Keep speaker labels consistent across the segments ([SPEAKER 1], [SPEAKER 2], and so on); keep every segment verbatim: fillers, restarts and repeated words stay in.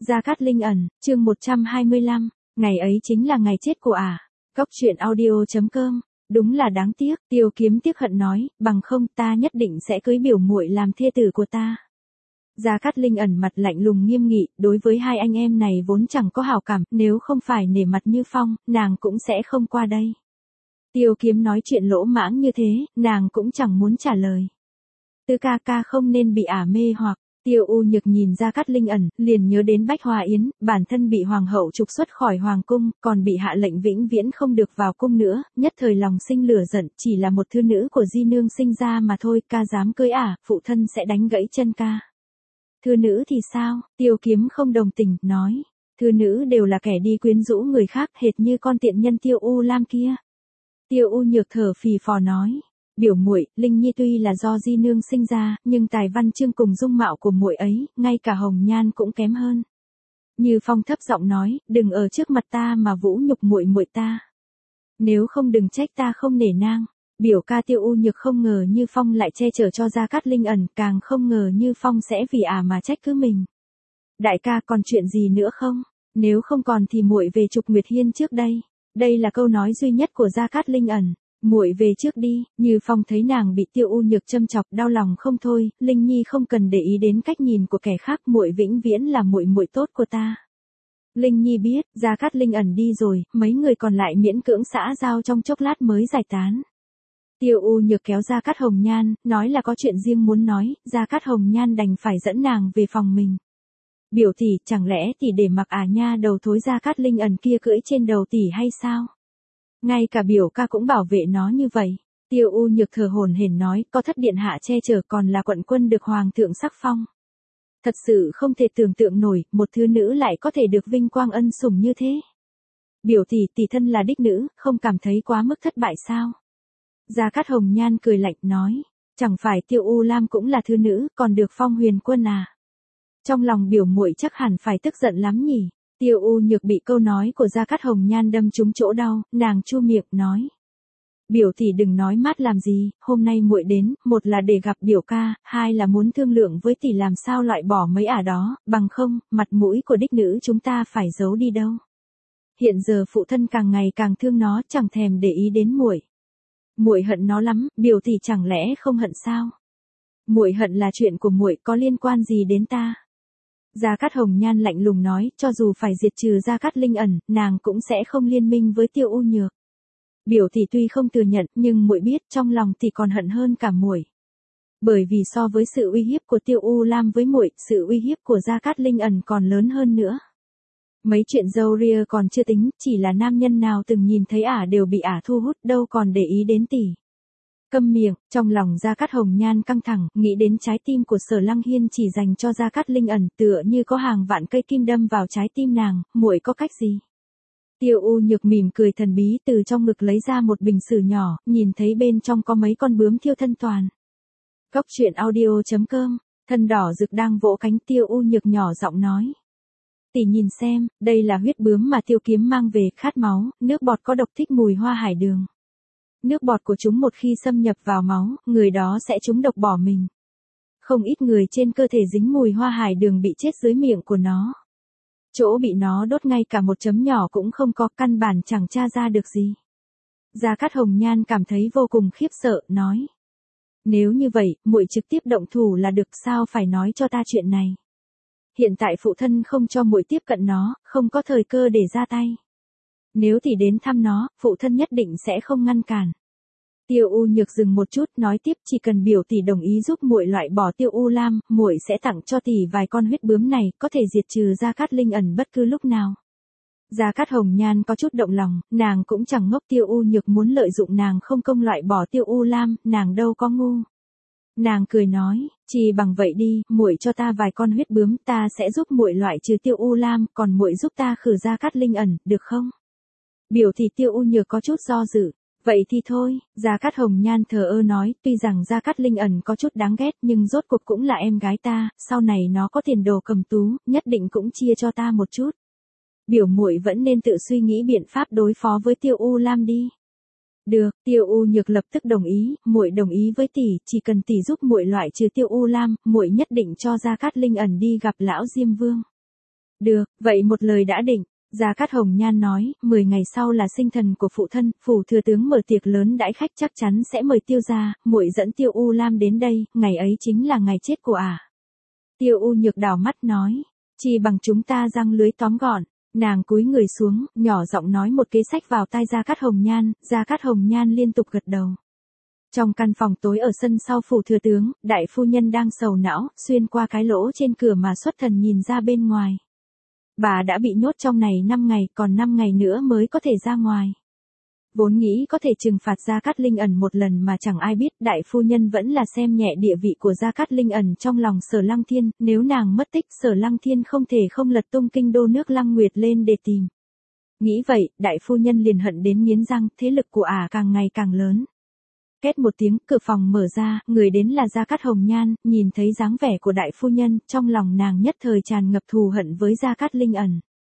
[SPEAKER 1] Gia Cát Linh ẩn, chương một trăm hai mươi lăm, ngày ấy chính là ngày chết của ả. À. Cóc truyện audio chấm com. Đúng là đáng tiếc, Tiêu Kiếm tiếc hận nói, bằng không ta nhất định sẽ cưới biểu muội làm thê tử của ta. Gia Cát Linh ẩn mặt lạnh lùng nghiêm nghị, đối với hai anh em này vốn chẳng có hảo cảm, nếu không phải nể mặt Như Phong, nàng cũng sẽ không qua đây. Tiêu Kiếm nói chuyện lỗ mãng như thế, nàng cũng chẳng muốn trả lời. Tư ca ca không nên bị ả mê hoặc. Tiêu U Nhược nhìn Gia Cát Linh ẩn, liền nhớ đến Bách Hoa Yến, bản thân bị hoàng hậu trục xuất khỏi hoàng cung, còn bị hạ lệnh vĩnh viễn không được vào cung nữa, nhất thời lòng sinh lửa giận, chỉ là một thư nữ của di nương sinh ra mà thôi, ca dám cưới ả, phụ thân sẽ đánh gãy chân ca. Thư nữ thì sao? Tiêu Kiếm không đồng tình, nói, thư nữ đều là kẻ đi quyến rũ người khác, hệt như con tiện nhân Tiêu U Lam kia. Tiêu U Nhược thở phì phò nói. Biểu muội, Linh Nhi tuy là do di nương sinh ra, nhưng tài văn chương cùng dung mạo của muội ấy, ngay cả hồng nhan cũng kém hơn. Như Phong thấp giọng nói, đừng ở trước mặt ta mà vũ nhục muội muội ta. Nếu không đừng trách ta không nể nang. Biểu ca Tiêu U Nhược không ngờ Như Phong lại che chở cho Gia Cát Linh ẩn, càng không ngờ Như Phong sẽ vì ả à mà trách cứ mình. Đại ca còn chuyện gì nữa không? Nếu không còn thì muội về Trục Nguyệt Hiên trước đây. Đây là câu nói duy nhất của Gia Cát Linh ẩn. Muội về trước đi. Như Phong thấy nàng bị Tiêu U Nhược châm chọc, đau lòng không thôi, Linh Nhi không cần để ý đến cách nhìn của kẻ khác, muội vĩnh viễn là muội muội tốt của ta. Linh Nhi biết, Gia Cát Linh ẩn đi rồi, mấy người còn lại miễn cưỡng xã giao trong chốc lát mới giải tán. Tiêu U Nhược kéo Gia Cát Hồng Nhan, nói là có chuyện riêng muốn nói, Gia Cát Hồng Nhan đành phải dẫn nàng về phòng mình. Biểu tỷ, chẳng lẽ tỷ để mặc ả nha đầu thối Gia Cát Linh ẩn kia cưỡi trên đầu tỷ hay sao? Ngay cả biểu ca cũng bảo vệ nó như vậy. Tiêu U Nhược thở hổn hển nói, có thất điện hạ che chở còn là quận quân được hoàng thượng sắc phong. Thật sự không thể tưởng tượng nổi, một thứ nữ lại có thể được vinh quang ân sủng như thế. Biểu tỷ, tỷ thân là đích nữ, không cảm thấy quá mức thất bại sao? Gia Cát Hồng Nhan cười lạnh nói, chẳng phải Tiêu U Lam cũng là thứ nữ, còn được phong huyền quân à? Trong lòng biểu muội chắc hẳn phải tức giận lắm nhỉ. Tiêu U Nhược bị câu nói của Gia Cát Hồng Nhan đâm trúng chỗ đau, nàng chu miệng nói. Biểu tỷ đừng nói mát làm gì, hôm nay muội đến, một là để gặp biểu ca, hai là muốn thương lượng với tỷ làm sao loại bỏ mấy ả đó, bằng không, mặt mũi của đích nữ chúng ta phải giấu đi đâu. Hiện giờ phụ thân càng ngày càng thương nó, chẳng thèm để ý đến muội. Muội hận nó lắm, biểu tỷ chẳng lẽ không hận sao? Muội hận là chuyện của muội, có liên quan gì đến ta? Gia Cát Hồng Nhan lạnh lùng nói, cho dù phải diệt trừ Gia Cát Linh ẩn, nàng cũng sẽ không liên minh với Tiêu U Nhược. Biểu tỷ tuy không thừa nhận, nhưng muội biết trong lòng tỷ còn hận hơn cả muội. Bởi vì so với sự uy hiếp của Tiêu U Lam với muội, sự uy hiếp của Gia Cát Linh ẩn còn lớn hơn nữa. Mấy chuyện dâu ria còn chưa tính, chỉ là nam nhân nào từng nhìn thấy ả đều bị ả thu hút, đâu còn để ý đến tỷ. Câm miệng, trong lòng Gia Cát Hồng Nhan căng thẳng, nghĩ đến trái tim của Sở Lăng Hiên chỉ dành cho Gia Cát Linh ẩn, tựa như có hàng vạn cây kim đâm vào trái tim nàng, muội có cách gì? Tiêu U Nhược mỉm cười thần bí từ trong ngực lấy ra một bình sứ nhỏ, nhìn thấy bên trong có mấy con bướm thiêu thân toàn. Cóc truyện audio chấm com, thân đỏ rực đang vỗ cánh. Tiêu U Nhược nhỏ giọng nói. Tỷ nhìn xem, đây là huyết bướm mà Tiêu Kiếm mang về, khát máu, nước bọt có độc, thích mùi hoa hải đường. Nước bọt của chúng một khi xâm nhập vào máu, người đó sẽ trúng độc bỏ mình. Không ít người trên cơ thể dính mùi hoa hải đường bị chết dưới miệng của nó. Chỗ bị nó đốt ngay cả một chấm nhỏ cũng không có, căn bản chẳng tra ra được gì. Gia Cát Hồng Nhan cảm thấy vô cùng khiếp sợ, nói. Nếu như vậy, muội trực tiếp động thủ là được, sao phải nói cho ta chuyện này. Hiện tại phụ thân không cho muội tiếp cận nó, không có thời cơ để ra tay. Nếu tỷ đến thăm nó, phụ thân nhất định sẽ không ngăn cản. Tiêu U Nhược dừng một chút, nói tiếp, chỉ cần biểu tỷ đồng ý giúp muội loại bỏ Tiêu U Lam, muội sẽ tặng cho tỷ vài con huyết bướm này, có thể diệt trừ Gia Cát Linh ẩn bất cứ lúc nào. Gia Cát Hồng Nhan có chút động lòng, nàng cũng chẳng ngốc, Tiêu U Nhược muốn lợi dụng nàng không công loại bỏ Tiêu U Lam, nàng đâu có ngu. Nàng cười nói, chỉ bằng vậy đi, muội cho ta vài con huyết bướm, ta sẽ giúp muội loại trừ Tiêu U Lam, còn muội giúp ta khử Gia Cát Linh ẩn, được không? Biểu thì Tiêu U Nhược có chút do dự. Vậy thì thôi, Gia Cát Hồng Nhan thờ ơ nói, tuy rằng Gia Cát Linh ẩn có chút đáng ghét, nhưng rốt cuộc cũng là em gái ta, sau này nó có tiền đồ cầm tú, nhất định cũng chia cho ta một chút. Biểu muội vẫn nên tự suy nghĩ biện pháp đối phó với Tiêu U Lam đi. Được, Tiêu U Nhược lập tức đồng ý, muội đồng ý với tỷ, chỉ cần tỷ giúp muội loại trừ Tiêu U Lam, muội nhất định cho Gia Cát Linh ẩn đi gặp lão Diêm Vương. Được, vậy một lời đã định. Gia Cát Hồng Nhan nói, mười ngày sau là sinh thần của phụ thân, phủ thừa tướng mở tiệc lớn đãi khách chắc chắn sẽ mời Tiêu gia, muội dẫn Tiêu U Lam đến đây, ngày ấy chính là ngày chết của ả. Tiêu U Nhược đảo mắt nói, chỉ bằng chúng ta giăng lưới tóm gọn. Nàng cúi người xuống, nhỏ giọng nói một kế sách vào tai Gia Cát Hồng Nhan, Gia Cát Hồng Nhan liên tục gật đầu. Trong căn phòng tối ở sân sau phủ thừa tướng, đại phu nhân đang sầu não, xuyên qua cái lỗ trên cửa mà xuất thần nhìn ra bên ngoài. Bà đã bị nhốt trong này năm ngày, còn năm ngày nữa mới có thể ra ngoài. Vốn nghĩ có thể trừng phạt Gia Cát Linh Ẩn một lần mà chẳng ai biết, đại phu nhân vẫn là xem nhẹ địa vị của Gia Cát Linh Ẩn trong lòng Sở Lăng Thiên, nếu nàng mất tích Sở Lăng Thiên không thể không lật tung kinh đô nước Lăng Nguyệt lên để tìm. Nghĩ vậy, đại phu nhân liền hận đến nghiến răng, thế lực của ả càng ngày càng lớn. Két một tiếng, cửa phòng mở ra, người đến là Gia Cát Hồng Nhan, nhìn thấy dáng vẻ của đại phu nhân, trong lòng nàng nhất thời tràn ngập thù hận với Gia Cát Linh Ẩn.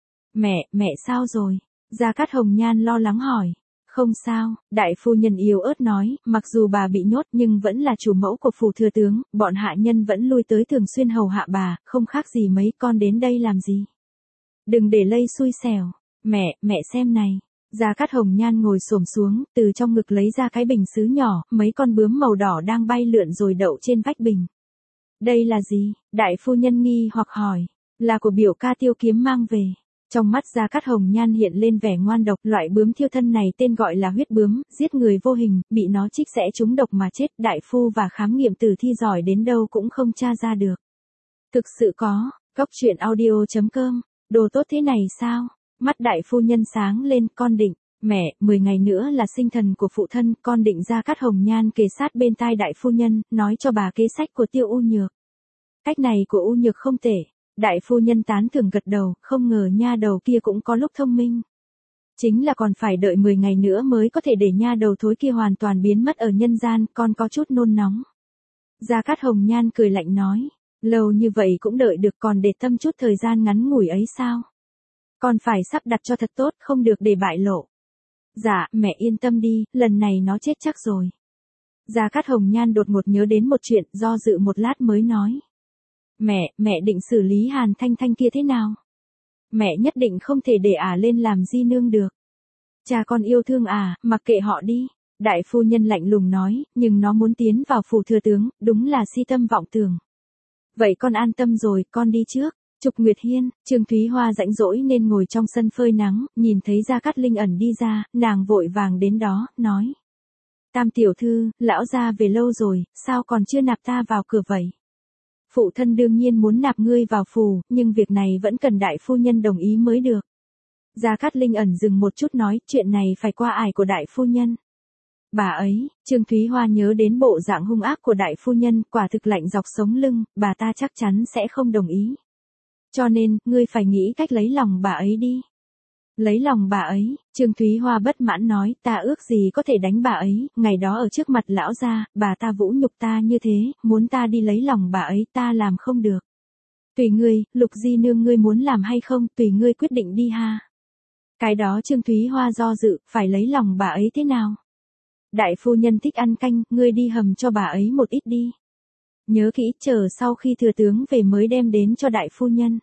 [SPEAKER 1] Mẹ, mẹ sao rồi? Gia Cát Hồng Nhan lo lắng hỏi. Không sao, đại phu nhân yếu ớt nói, mặc dù bà bị nhốt nhưng vẫn là chủ mẫu của phủ thừa tướng, bọn hạ nhân vẫn lui tới thường xuyên hầu hạ bà, không khác gì mấy con đến đây làm gì. Đừng để lây xui xẻo. Mẹ, mẹ xem này. Gia Cát Hồng Nhan ngồi xổm xuống, từ trong ngực lấy ra cái bình sứ nhỏ, mấy con bướm màu đỏ đang bay lượn rồi đậu trên vách bình. Đây là gì? Đại phu nhân nghi hoặc hỏi. Là của biểu ca Tiêu Kiếm mang về. Trong mắt Gia Cát Hồng Nhan hiện lên vẻ ngoan độc, loại bướm thiêu thân này tên gọi là huyết bướm, giết người vô hình, bị nó trích sẽ trúng độc mà chết, đại phu và khám nghiệm tử thi giỏi đến đâu cũng không tra ra được. Thực sự có, Cóc truyện audio chấm com, đồ tốt thế này sao? Mắt đại phu nhân sáng lên, con định, mẹ, mười ngày nữa là sinh thần của phụ thân, con định. Gia Cát Hồng Nhan kề sát bên tai đại phu nhân, nói cho bà kế sách của Tiêu U Nhược. Cách này của U Nhược không tệ. Đại phu nhân tán thưởng gật đầu, không ngờ nha đầu kia cũng có lúc thông minh. Chính là còn phải đợi mười ngày nữa mới có thể để nha đầu thối kia hoàn toàn biến mất ở nhân gian, con có chút nôn nóng. Gia Cát Hồng Nhan cười lạnh nói, lâu như vậy cũng đợi được, còn để tâm chút thời gian ngắn ngủi ấy sao? Con phải sắp đặt cho thật tốt, không được để bại lộ. Dạ, mẹ yên tâm đi, lần này nó chết chắc rồi. Gia Cát Hồng Nhan đột ngột nhớ đến một chuyện, do dự một lát mới nói. Mẹ, mẹ định xử lý Hàn Thanh Thanh kia thế nào? Mẹ nhất định không thể để ả lên làm di nương được. Cha con yêu thương ả, mặc kệ họ đi. Đại phu nhân lạnh lùng nói, nhưng nó muốn tiến vào phủ thừa tướng, đúng là si tâm vọng tưởng. Vậy con an tâm rồi, con đi trước. Trục Nguyệt Hiên, Trương Thúy Hoa rãnh rỗi nên ngồi trong sân phơi nắng, nhìn thấy Gia Cát Linh Ẩn đi ra, nàng vội vàng đến đó, nói. Tam tiểu thư, lão gia về lâu rồi, sao còn chưa nạp ta vào cửa vậy? Phụ thân đương nhiên muốn nạp ngươi vào phủ, nhưng việc này vẫn cần đại phu nhân đồng ý mới được. Gia Cát Linh Ẩn dừng một chút nói, chuyện này phải qua ải của đại phu nhân. Bà ấy, Trương Thúy Hoa nhớ đến bộ dạng hung ác của đại phu nhân, quả thực lạnh dọc sống lưng, bà ta chắc chắn sẽ không đồng ý. Cho nên, ngươi phải nghĩ cách lấy lòng bà ấy đi. Lấy lòng bà ấy, Trương Thúy Hoa bất mãn nói, ta ước gì có thể đánh bà ấy, ngày đó ở trước mặt lão gia, bà ta vũ nhục ta như thế, muốn ta đi lấy lòng bà ấy, ta làm không được. Tùy ngươi, Lục di nương ngươi muốn làm hay không, tùy ngươi quyết định đi ha. Cái đó Trương Thúy Hoa do dự, phải lấy lòng bà ấy thế nào? Đại phu nhân thích ăn canh, ngươi đi hầm cho bà ấy một ít đi. Nhớ kỹ, chờ sau khi thừa tướng về mới đem đến cho đại phu nhân.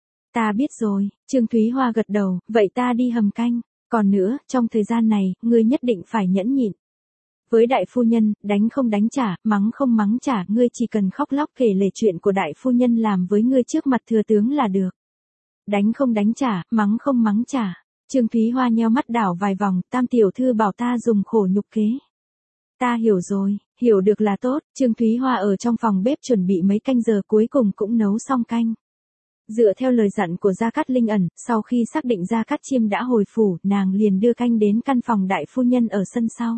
[SPEAKER 1] Ta biết rồi, Trương Thúy Hoa gật đầu, vậy ta đi hầm canh. Còn nữa, trong thời gian này, ngươi nhất định phải nhẫn nhịn. Với đại phu nhân, đánh không đánh trả, mắng không mắng trả, ngươi chỉ cần khóc lóc kể lể chuyện của đại phu nhân làm với ngươi trước mặt thừa tướng là được. Đánh không đánh trả, mắng không mắng trả. Trương Thúy Hoa nheo mắt đảo vài vòng, tam tiểu thư bảo ta dùng khổ nhục kế. Ta hiểu rồi, hiểu được là tốt. Trương Thúy Hoa ở trong phòng bếp chuẩn bị mấy canh giờ, cuối cùng cũng nấu xong canh. Dựa theo lời dặn của Gia Cát Linh Ẩn, sau khi xác định Gia Cát Chiêm đã hồi phủ, nàng liền đưa canh đến căn phòng đại phu nhân ở sân sau.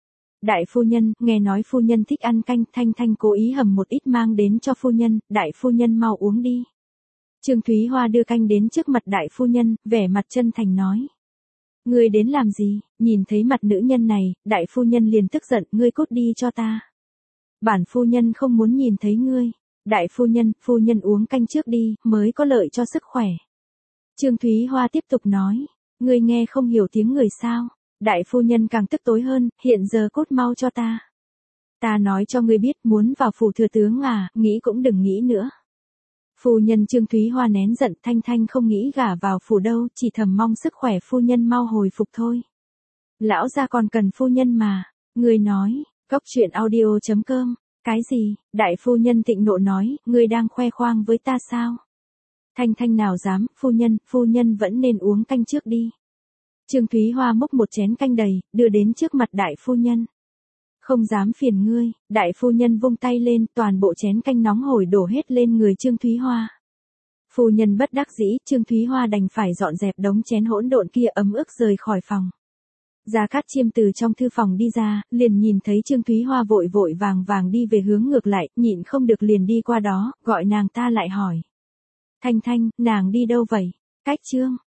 [SPEAKER 1] Đại phu nhân, nghe nói phu nhân thích ăn canh, Thanh Thanh cố ý hầm một ít mang đến cho phu nhân, đại phu nhân mau uống đi. Trương Thúy Hoa đưa canh đến trước mặt đại phu nhân, vẻ mặt chân thành nói. Ngươi đến làm gì? Nhìn thấy mặt nữ nhân này, đại phu nhân liền tức giận, ngươi cút đi cho ta. Bản phu nhân không muốn nhìn thấy ngươi. Đại phu nhân, phu nhân uống canh trước đi, mới có lợi cho sức khỏe. Trương Thúy Hoa tiếp tục nói, ngươi nghe không hiểu tiếng người sao? Đại phu nhân càng tức tối hơn, hiện giờ cút mau cho ta. Ta nói cho ngươi biết, muốn vào phủ thừa tướng à, nghĩ cũng đừng nghĩ nữa. Phu nhân Trương Thúy Hoa nén giận, Thanh Thanh không nghĩ gả vào phủ đâu, chỉ thầm mong sức khỏe phu nhân mau hồi phục thôi. Lão gia còn cần phu nhân mà. Người nói, cốc truyện audio chấm com. Cái gì? Đại phu nhân thịnh nộ nói, ngươi đang khoe khoang với ta sao? Thanh Thanh nào dám, phu nhân, phu nhân vẫn nên uống canh trước đi. Trương Thúy Hoa múc một chén canh đầy, đưa đến trước mặt đại phu nhân. Không dám phiền ngươi, đại phu nhân vung tay lên, toàn bộ chén canh nóng hổi đổ hết lên người Trương Thúy Hoa. Phu nhân bất đắc dĩ, Trương Thúy Hoa đành phải dọn dẹp đống chén hỗn độn kia ấm ức rời khỏi phòng. Gia Cát Chiêm từ trong thư phòng đi ra, liền nhìn thấy Trương Thúy Hoa vội vội vàng vàng đi về hướng ngược lại, nhịn không được liền đi qua đó, gọi nàng ta lại hỏi. Thanh Thanh, nàng đi đâu vậy? Cách Trương,